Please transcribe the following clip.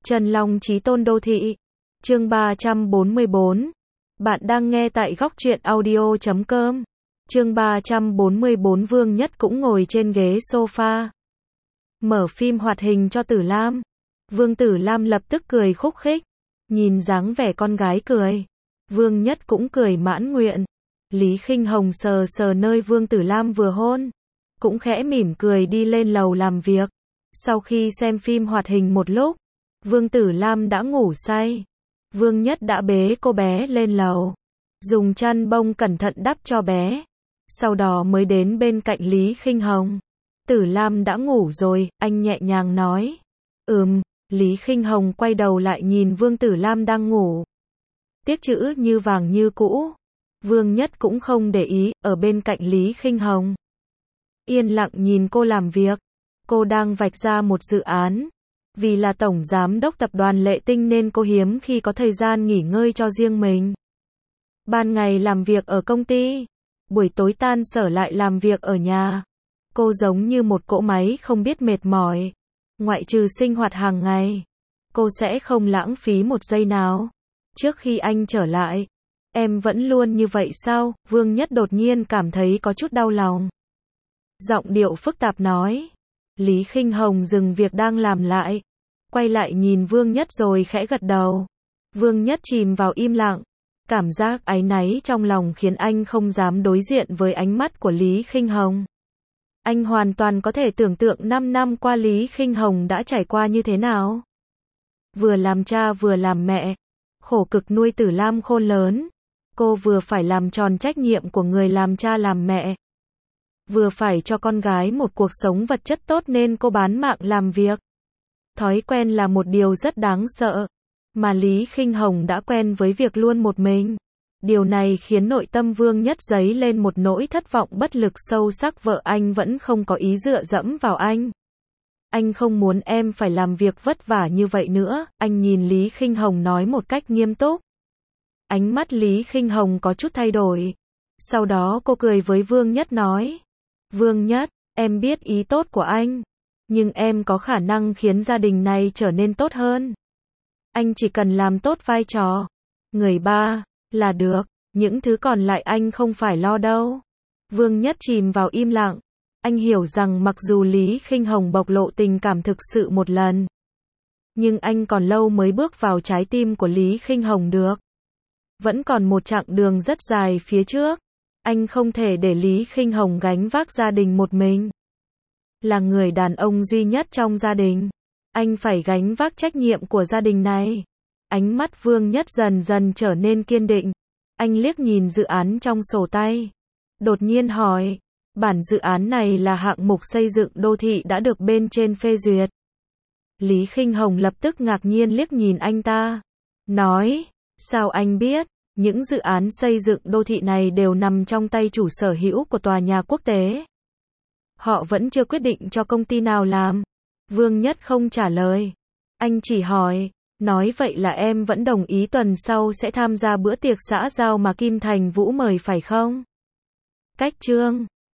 Trần Long Chí Tôn Đô Thị. Chương 344. Bạn đang nghe tại góc truyện audio.com. Chương 344. Vương Nhất cũng ngồi trên ghế sofa. Mở phim hoạt hình cho Tử Lam. Vương Tử Lam lập tức cười khúc khích. Nhìn dáng vẻ con gái cười. Vương Nhất cũng cười mãn nguyện. Lý Khinh Hồng sờ sờ nơi Vương Tử Lam vừa hôn. Cũng khẽ mỉm cười đi lên lầu làm việc. Sau khi xem phim hoạt hình một lúc, Vương Tử Lam đã ngủ say. Vương Nhất đã bế cô bé lên lầu, dùng chăn bông cẩn thận đắp cho bé. Sau đó mới đến bên cạnh Lý Khinh Hồng. Tử Lam đã ngủ rồi, anh nhẹ nhàng nói. Lý Khinh Hồng quay đầu lại nhìn Vương Tử Lam đang ngủ. Tiếc chữ như vàng như cũ. Vương Nhất cũng không để ý, ở bên cạnh Lý Khinh Hồng. Yên lặng nhìn cô làm việc. Cô đang vạch ra một dự án. Vì là tổng giám đốc tập đoàn Lệ Tinh nên cô hiếm khi có thời gian nghỉ ngơi cho riêng mình. Ban ngày làm việc ở công ty, buổi tối tan sở lại làm việc ở nhà. Cô giống như một cỗ máy không biết mệt mỏi. Ngoại trừ sinh hoạt hàng ngày, cô sẽ không lãng phí một giây nào. Trước khi anh trở lại, em vẫn luôn như vậy sao? Vương Nhất đột nhiên cảm thấy có chút đau lòng. Giọng điệu phức tạp nói. Lý Khinh Hồng dừng việc đang làm lại, quay lại nhìn Vương Nhất rồi khẽ gật đầu. Vương Nhất chìm vào im lặng. Cảm giác áy náy trong lòng khiến anh không dám đối diện với ánh mắt của Lý Khinh Hồng. Anh hoàn toàn có thể tưởng tượng 5 năm qua Lý Khinh Hồng đã trải qua như thế nào. Vừa làm cha vừa làm mẹ, khổ cực nuôi Tử Lam khôn lớn. Cô vừa phải làm tròn trách nhiệm của người làm cha làm mẹ, vừa phải cho con gái một cuộc sống vật chất tốt nên cô bán mạng làm việc. Thói quen là một điều rất đáng sợ, mà Lý Khinh Hồng đã quen với việc luôn một mình. Điều này khiến nội tâm Vương Nhất dấy lên một nỗi thất vọng bất lực sâu sắc. Vợ anh vẫn không có ý dựa dẫm vào anh. Anh không muốn em phải làm việc vất vả như vậy nữa, anh nhìn Lý Khinh Hồng nói một cách nghiêm túc. Ánh mắt Lý Khinh Hồng có chút thay đổi. Sau đó cô cười với Vương Nhất nói. Vương Nhất, em biết ý tốt của anh, nhưng em có khả năng khiến gia đình này trở nên tốt hơn. Anh chỉ cần làm tốt vai trò người ba là được, những thứ còn lại anh không phải lo đâu. Vương Nhất chìm vào im lặng. Anh hiểu rằng mặc dù Lý Khinh Hồng bộc lộ tình cảm thực sự một lần, nhưng anh còn lâu mới bước vào trái tim của Lý Khinh Hồng được. Vẫn còn một chặng đường rất dài phía trước. Anh không thể để Lý Khinh Hồng gánh vác gia đình một mình. Là người đàn ông duy nhất trong gia đình, anh phải gánh vác trách nhiệm của gia đình này. Ánh mắt Vương Nhất dần dần trở nên kiên định. Anh liếc nhìn dự án trong sổ tay. Đột nhiên hỏi, bản dự án này là hạng mục xây dựng đô thị đã được bên trên phê duyệt. Lý Khinh Hồng lập tức ngạc nhiên liếc nhìn anh ta. Nói, sao anh biết? Những dự án xây dựng đô thị này đều nằm trong tay chủ sở hữu của tòa nhà quốc tế. Họ vẫn chưa quyết định cho công ty nào làm. Vương Nhất không trả lời. Anh chỉ hỏi, nói vậy là em vẫn đồng ý tuần sau sẽ tham gia bữa tiệc xã giao mà Kim Thành Vũ mời phải không? Cách chương